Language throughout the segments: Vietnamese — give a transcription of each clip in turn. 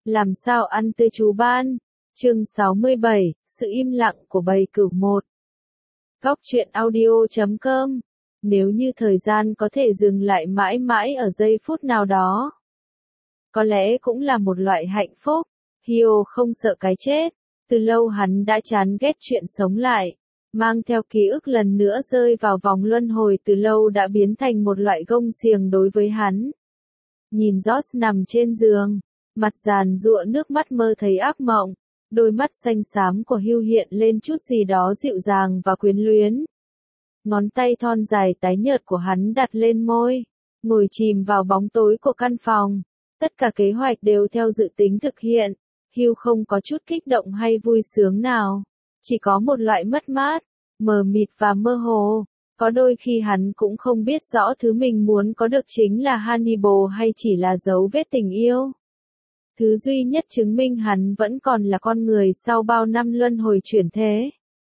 Làm sao ăn tươi chú ban? Chương 67, sự im lặng của bầy cừu 1. Góc truyện audio.com. Nếu như thời gian có thể dừng lại mãi mãi ở giây phút nào đó, có lẽ cũng là một loại hạnh phúc. Hio không sợ cái chết. Từ lâu hắn đã chán ghét chuyện sống lại. Mang theo ký ức lần nữa rơi vào vòng luân hồi từ lâu đã biến thành một loại gông xiềng đối với hắn. Nhìn George nằm trên giường, mặt giàn giụa nước mắt mơ thấy ác mộng, đôi mắt xanh xám của Hugh hiện lên chút gì đó dịu dàng và quyến luyến. Ngón tay thon dài tái nhợt của hắn đặt lên môi, ngồi chìm vào bóng tối của căn phòng. Tất cả kế hoạch đều theo dự tính thực hiện. Hugh không có chút kích động hay vui sướng nào, chỉ có một loại mất mát, mờ mịt và mơ hồ. Có đôi khi hắn cũng không biết rõ thứ mình muốn có được chính là Hannibal hay chỉ là dấu vết tình yêu. Thứ duy nhất chứng minh hắn vẫn còn là con người sau bao năm luân hồi chuyển thế.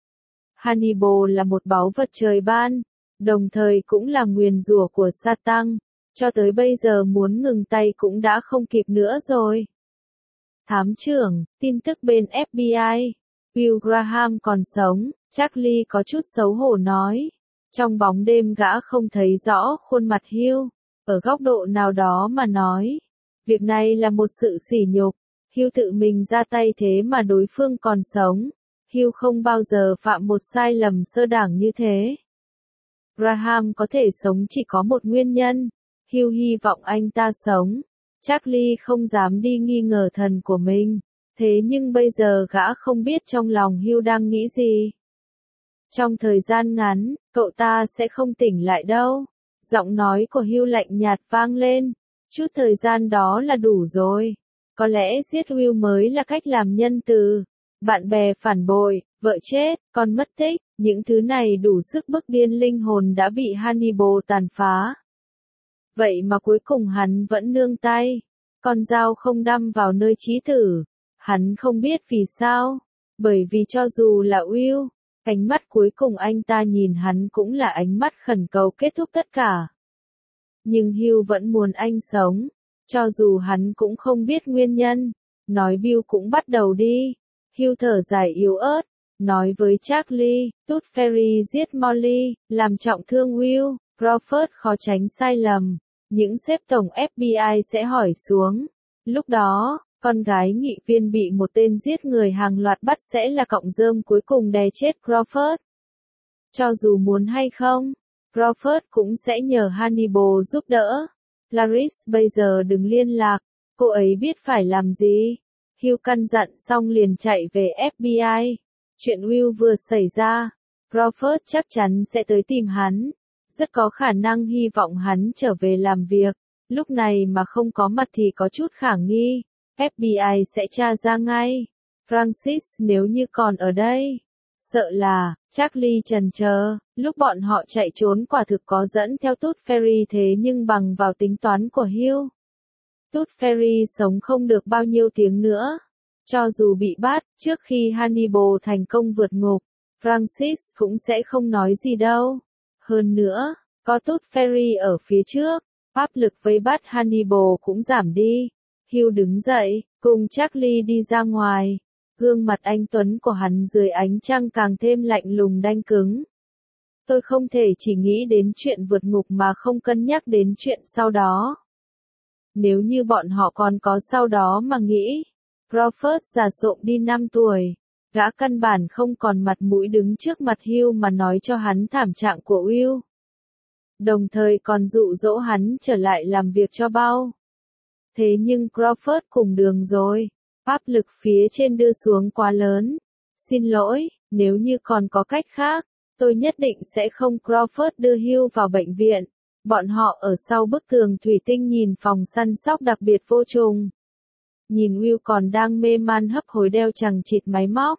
Hannibal là một báu vật trời ban, đồng thời cũng là nguyền rủa của Satan. Cho tới bây giờ muốn ngừng tay cũng đã không kịp nữa rồi. Thám trưởng, tin tức bên FBI. Will Graham còn sống, Charlie có chút xấu hổ nói. Trong bóng đêm gã không thấy rõ khuôn mặt Hugh. Ở góc độ nào đó mà nói, việc này là một sự sỉ nhục. Hugh tự mình ra tay thế mà đối phương còn sống. Hugh không bao giờ phạm một sai lầm sơ đẳng như thế. Graham có thể sống chỉ có một nguyên nhân. Hugh hy vọng anh ta sống. Charlie không dám đi nghi ngờ thần của mình. Thế nhưng bây giờ gã không biết trong lòng Hugh đang nghĩ gì. Trong thời gian ngắn, cậu ta sẽ không tỉnh lại đâu. Giọng nói của Hugh lạnh nhạt vang lên. Chút thời gian đó là đủ rồi. Có lẽ giết Will mới là cách làm nhân từ. Bạn bè phản bội, vợ chết, con mất tích, những thứ này đủ sức bức điên linh hồn đã bị Hannibal tàn phá. Vậy mà cuối cùng hắn vẫn nương tay. Con dao không đâm vào nơi chí tử. Hắn không biết vì sao. Bởi vì cho dù là Will, ánh mắt cuối cùng anh ta nhìn hắn cũng là ánh mắt khẩn cầu kết thúc tất cả. Nhưng Hugh vẫn muốn anh sống. Cho dù hắn cũng không biết nguyên nhân. Nói Bill cũng bắt đầu đi. Hugh thở dài yếu ớt. Nói với Charlie, Tooth Fairy giết Molly, làm trọng thương Will. Crawford khó tránh sai lầm. Những sếp tổng FBI sẽ hỏi xuống. Lúc đó, con gái nghị viên bị một tên giết người hàng loạt bắt sẽ là cọng rơm cuối cùng đè chết Crawford. Cho dù muốn hay không, Crawford cũng sẽ nhờ Hannibal giúp đỡ. Clarice bây giờ đừng liên lạc, cô ấy biết phải làm gì. Hugh căn dặn xong liền chạy về FBI. Chuyện Will vừa xảy ra, Crawford chắc chắn sẽ tới tìm hắn. Rất có khả năng hy vọng hắn trở về làm việc. Lúc này mà không có mặt thì có chút khả nghi. FBI sẽ tra ra ngay. Francis nếu như còn ở đây. Sợ là, Charlie chần chờ, lúc bọn họ chạy trốn quả thực có dẫn theo Tooth Fairy thế nhưng bằng vào tính toán của Hugh. Tooth Fairy sống không được bao nhiêu tiếng nữa. Cho dù bị bắt, trước khi Hannibal thành công vượt ngục, Francis cũng sẽ không nói gì đâu. Hơn nữa, có Tooth Fairy ở phía trước, áp lực vây bắt Hannibal cũng giảm đi. Hugh đứng dậy, cùng Charlie đi ra ngoài. Gương mặt anh tuấn của hắn dưới ánh trăng càng thêm lạnh lùng đanh cứng. Tôi không thể chỉ nghĩ đến chuyện vượt ngục mà không cân nhắc đến chuyện sau đó. Nếu như bọn họ còn có sau đó mà nghĩ. Crawford già sộm đi 5 tuổi. Gã căn bản không còn mặt mũi đứng trước mặt Hugh mà nói cho hắn thảm trạng của Will. Đồng thời còn dụ dỗ hắn trở lại làm việc cho bao. Thế nhưng Crawford cùng đường rồi. Áp lực phía trên đưa xuống quá lớn. Xin lỗi, nếu như còn có cách khác, tôi nhất định sẽ không. Crawford đưa Hugh vào bệnh viện. Bọn họ ở sau bức tường thủy tinh nhìn phòng săn sóc đặc biệt vô trùng. Nhìn Will còn đang mê man hấp hối đeo chằng chịt máy móc.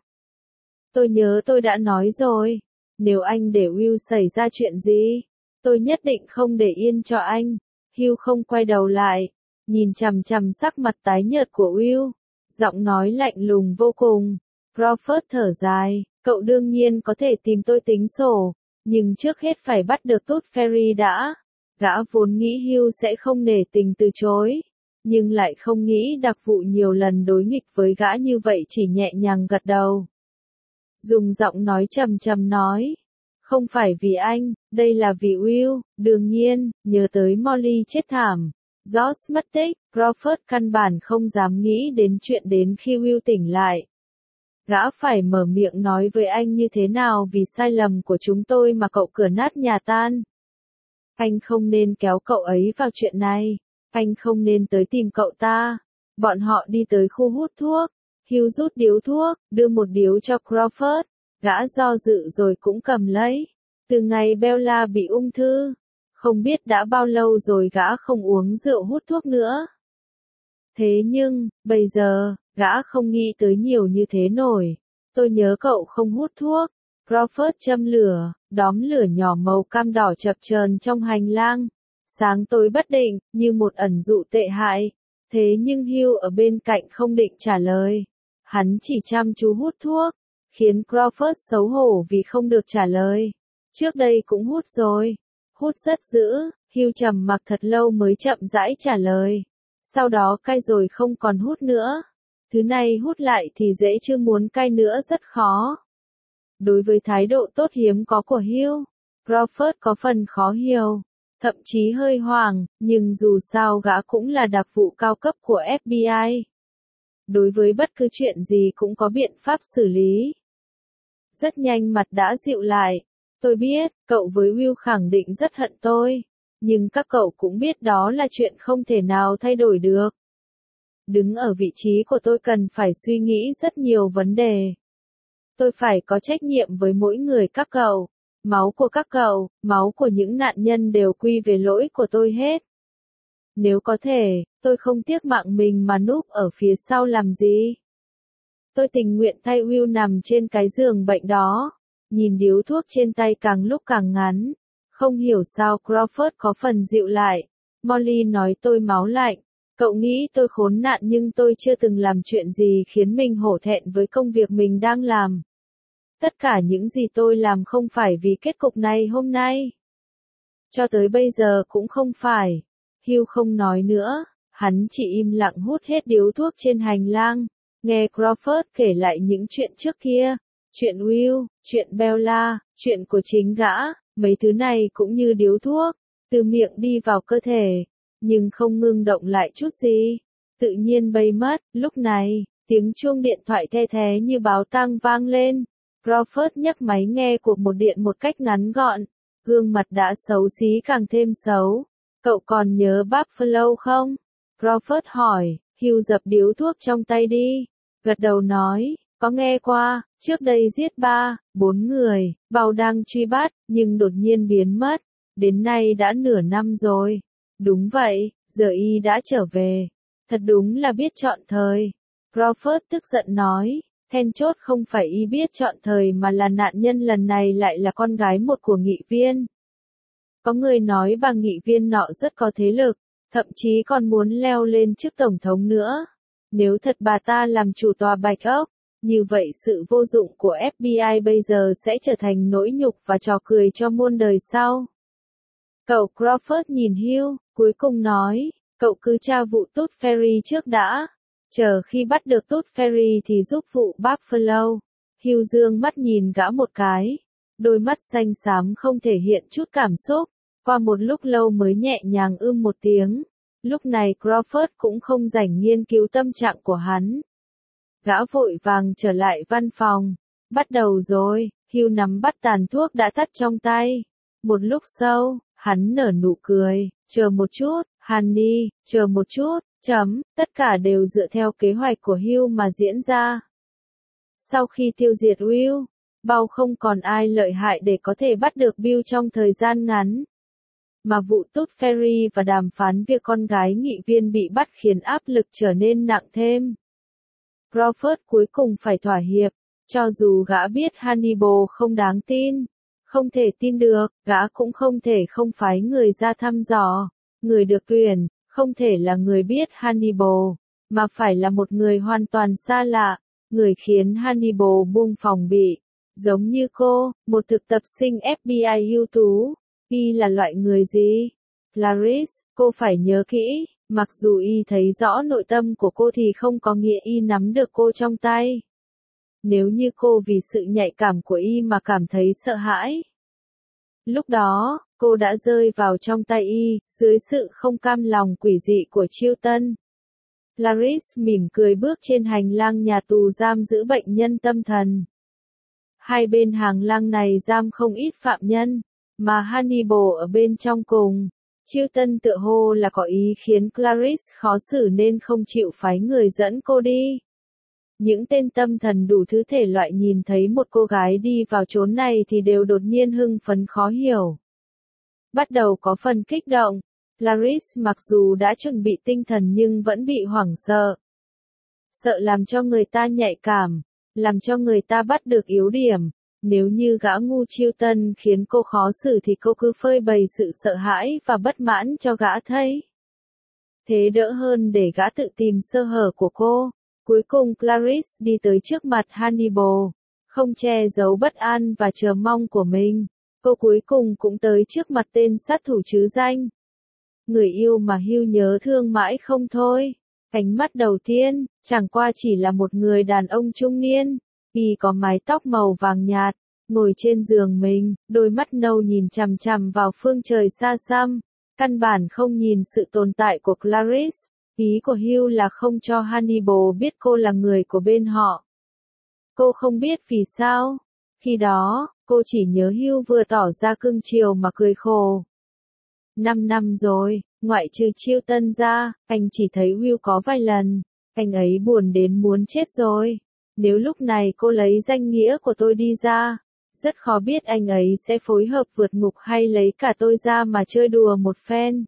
Tôi nhớ tôi đã nói rồi. Nếu anh để Will xảy ra chuyện gì, tôi nhất định không để yên cho anh. Hugh không quay đầu lại. Nhìn chằm chằm sắc mặt tái nhợt của Will. Giọng nói lạnh lùng vô cùng. Crawford thở dài. Cậu đương nhiên có thể tìm tôi tính sổ. Nhưng trước hết phải bắt được Tooth Fairy đã. Gã vốn nghĩ Hugh sẽ không nể tình từ chối. nhưng lại không nghĩ đặc vụ nhiều lần đối nghịch với gã như vậy, chỉ nhẹ nhàng gật đầu. Dùng giọng nói trầm trầm nói, không phải vì anh, đây là vì Will, đương nhiên, nhớ tới Molly chết thảm. George mất tích, Crawford căn bản không dám nghĩ đến chuyện đến khi Will tỉnh lại. Gã phải mở miệng nói với anh như thế nào vì sai lầm của chúng tôi mà cậu cửa nát nhà tan. Anh không nên kéo cậu ấy vào chuyện này. Anh không nên tới tìm cậu ta. Bọn họ đi tới khu hút thuốc. Hugh rút điếu thuốc, đưa một điếu cho Crawford. Gã do dự rồi cũng cầm lấy. Từ ngày Bella bị ung thư, không biết đã bao lâu rồi gã không uống rượu hút thuốc nữa. Thế nhưng, bây giờ, gã không nghĩ tới nhiều như thế nổi. Tôi nhớ cậu không hút thuốc. Crawford châm lửa, đóm lửa nhỏ màu cam đỏ chập chờn trong hành lang. Sáng tối bất định, như một ẩn dụ tệ hại. Thế nhưng Hugh ở bên cạnh không định trả lời. Hắn chỉ chăm chú hút thuốc, khiến Crawford xấu hổ vì không được trả lời. Trước đây cũng hút rồi. Hút rất dữ, Hugh trầm mặc thật lâu mới chậm rãi trả lời. Sau đó cai rồi không còn hút nữa. Thứ này hút lại thì dễ chứ muốn cai nữa rất khó. Đối với thái độ tốt hiếm có của Hugh, Crawford có phần khó hiểu, thậm chí hơi hoảng, nhưng dù sao gã cũng là đặc vụ cao cấp của FBI. Đối với bất cứ chuyện gì cũng có biện pháp xử lý. Rất nhanh mặt đã dịu lại. Tôi biết, cậu với Will khẳng định rất hận tôi. Nhưng các cậu cũng biết đó là chuyện không thể nào thay đổi được. Đứng ở vị trí của tôi cần phải suy nghĩ rất nhiều vấn đề. Tôi phải có trách nhiệm với mỗi người các cậu. Máu của các cậu, máu của những nạn nhân đều quy về lỗi của tôi hết. Nếu có thể, tôi không tiếc mạng mình mà núp ở phía sau làm gì. Tôi tình nguyện thay Will nằm trên cái giường bệnh đó. Nhìn điếu thuốc trên tay càng lúc càng ngắn. Không hiểu sao Crawford có phần dịu lại. Molly nói tôi máu lạnh. Cậu nghĩ tôi khốn nạn nhưng tôi chưa từng làm chuyện gì khiến mình hổ thẹn với công việc mình đang làm. Tất cả những gì tôi làm không phải vì kết cục này hôm nay. Cho tới bây giờ cũng không phải. Hugh không nói nữa. Hắn chỉ im lặng hút hết điếu thuốc trên hành lang. Nghe Crawford kể lại những chuyện trước kia. Chuyện Will, chuyện Bella, chuyện của chính gã. Mấy thứ này cũng như điếu thuốc. Từ miệng đi vào cơ thể. Nhưng không ngưng động lại chút gì. Tự nhiên bay mất. Lúc này, tiếng chuông điện thoại the thé như báo tang vang lên. Crawford nhấc máy nghe cuộc một điện một cách ngắn gọn. Gương mặt đã xấu xí càng thêm xấu. Cậu còn nhớ Buffalo không? Crawford hỏi. Hugh dập điếu thuốc trong tay đi. Gật đầu nói. Có nghe qua, trước đây giết 4 người, Bao đang truy bắt, nhưng đột nhiên biến mất. Đến nay đã nửa năm rồi. Đúng vậy, giờ y đã trở về. Thật đúng là biết chọn thời. Crawford tức giận nói, then chốt không phải y biết chọn thời mà là nạn nhân lần này lại là con gái một của nghị viên. Có người nói bà nghị viên nọ rất có thế lực, thậm chí còn muốn leo lên chức tổng thống nữa. Nếu thật bà ta làm chủ tòa Bạch Ốc, như vậy sự vô dụng của FBI bây giờ sẽ trở thành nỗi nhục và trò cười cho muôn đời sau. Cậu Crawford nhìn Hugh, cuối cùng nói, cậu cứ tra vụ Tooth Fairy trước đã. Chờ khi bắt được Tooth Fairy thì giúp vụ Buffalo. Hugh dương mắt nhìn gã một cái. Đôi mắt xanh xám không thể hiện chút cảm xúc. Qua một lúc lâu mới nhẹ nhàng một tiếng. Lúc này Crawford cũng không rảnh nghiên cứu tâm trạng của hắn. Gã vội vàng trở lại văn phòng. Bắt đầu rồi, Hugh nắm bắt tàn thuốc đã tắt trong tay. Một lúc sau, hắn nở nụ cười. Chờ một chút, Honey, chờ một chút, tất cả đều dựa theo kế hoạch của Hugh mà diễn ra. Sau khi tiêu diệt Will, Bao không còn ai lợi hại để có thể bắt được Bill trong thời gian ngắn. Mà vụ Tooth Fairy và đàm phán việc con gái nghị viên bị bắt khiến áp lực trở nên nặng thêm. Crawford cuối cùng phải thỏa hiệp, cho dù gã biết Hannibal không đáng tin, không thể tin được, gã cũng không thể không phái người ra thăm dò. Người được tuyển, không thể là người biết Hannibal, mà phải là một người hoàn toàn xa lạ, người khiến Hannibal buông phòng bị. Giống như cô, một thực tập sinh FBI ưu tú. Y là loại người gì? Clarice, cô phải nhớ kỹ, Mặc dù y thấy rõ nội tâm của cô thì không có nghĩa y nắm được cô trong tay. Nếu như cô vì sự nhạy cảm của y mà cảm thấy sợ hãi, lúc đó, cô đã rơi vào trong tay y, dưới sự không cam lòng quỷ dị của Chilton. Clarice mỉm cười bước trên hành lang nhà tù giam giữ bệnh nhân tâm thần. Hai bên hàng lang này giam không ít phạm nhân, mà Hannibal ở bên trong cùng. Chilton tựa hồ là có ý khiến Clarice khó xử nên không chịu phái người dẫn cô đi. Những tên tâm thần đủ thứ thể loại nhìn thấy một cô gái đi vào chốn này thì đều đột nhiên hưng phấn khó hiểu. Bắt đầu có phần kích động. Clarice mặc dù đã chuẩn bị tinh thần nhưng vẫn bị hoảng sợ. Sợ làm cho người ta nhạy cảm, làm cho người ta bắt được yếu điểm. Nếu như gã ngu Chilton khiến cô khó xử thì cô cứ phơi bày sự sợ hãi và bất mãn cho gã thấy. Thế đỡ hơn để gã tự tìm sơ hở của cô. Cuối cùng Clarice đi tới trước mặt Hannibal, không che giấu bất an và chờ mong của mình. Cô cuối cùng cũng tới trước mặt tên sát thủ trứ danh. Người yêu mà Hugh nhớ thương mãi không thôi. Ánh mắt đầu tiên, chẳng qua chỉ là một người đàn ông trung niên. Y có mái tóc màu vàng nhạt, ngồi trên giường mình, đôi mắt nâu nhìn chằm chằm vào phương trời xa xăm. Căn bản không nhìn sự tồn tại của Clarice. Ý của Hugh là không cho Hannibal biết cô là người của bên họ. Cô không biết vì sao. Khi đó, cô chỉ nhớ Hugh vừa tỏ ra cưng chiều mà cười khổ. 5 năm rồi, ngoại trừ Chilton ra, anh chỉ thấy Hugh có vài lần. Anh ấy buồn đến muốn chết rồi. Nếu lúc này cô lấy danh nghĩa của tôi đi ra, rất khó biết anh ấy sẽ phối hợp vượt ngục hay lấy cả tôi ra mà chơi đùa một phen.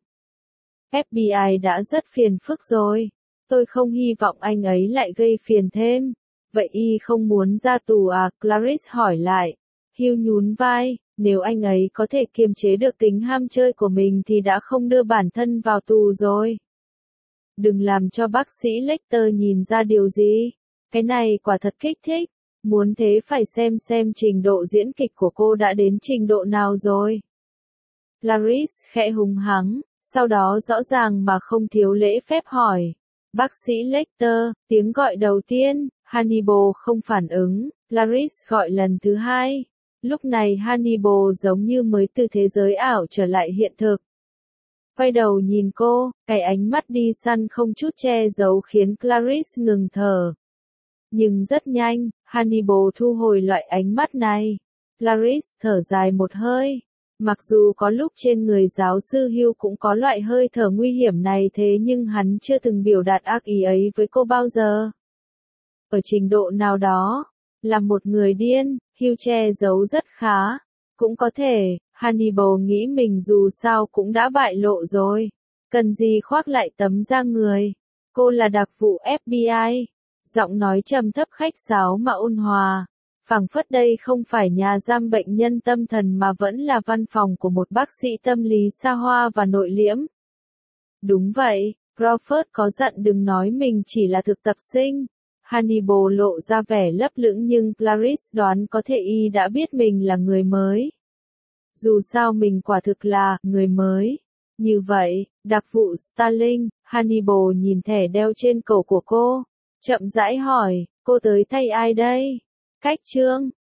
FBI đã rất phiền phức rồi. Tôi không hy vọng anh ấy lại gây phiền thêm. Vậy y không muốn ra tù à? Clarice hỏi lại. Hugh nhún vai, nếu anh ấy có thể kiềm chế được tính ham chơi của mình thì đã không đưa bản thân vào tù rồi. Đừng làm cho bác sĩ Lecter nhìn ra điều gì. Cái này quả thật kích thích. Muốn thế phải xem trình độ diễn kịch của cô đã đến trình độ nào rồi. Clarice khẽ hùng hắng, sau đó rõ ràng mà không thiếu lễ phép hỏi. Bác sĩ Lecter, tiếng gọi đầu tiên, Hannibal không phản ứng, Clarice gọi lần thứ hai. Lúc này Hannibal giống như mới từ thế giới ảo trở lại hiện thực. Quay đầu nhìn cô, cái ánh mắt đi săn không chút che giấu khiến Clarice ngừng thở. Nhưng rất nhanh, Hannibal thu hồi loại ánh mắt này. Clarice thở dài một hơi. Mặc dù có lúc trên người giáo sư Hugh cũng có loại hơi thở nguy hiểm này thế nhưng hắn chưa từng biểu đạt ác ý ấy với cô bao giờ. Ở trình độ nào đó, là một người điên, Hugh che giấu rất khá. Cũng có thể, Hannibal nghĩ mình dù sao cũng đã bại lộ rồi. Cần gì khoác lại tấm da người. Cô là đặc vụ FBI. Giọng nói trầm thấp khách sáo mà ôn hòa. Phảng phất đây không phải nhà giam bệnh nhân tâm thần mà vẫn là văn phòng của một bác sĩ tâm lý xa hoa và nội liễm. Đúng vậy, Crawford có dặn đừng nói mình chỉ là thực tập sinh. Hannibal lộ ra vẻ lấp lửng nhưng Clarice đoán có thể y đã biết mình là người mới. Dù sao mình quả thực là người mới. Như vậy, đặc vụ Starling, Hannibal nhìn thẻ đeo trên cổ của cô. Chậm rãi hỏi, cô tới thay ai đây? Cách trương,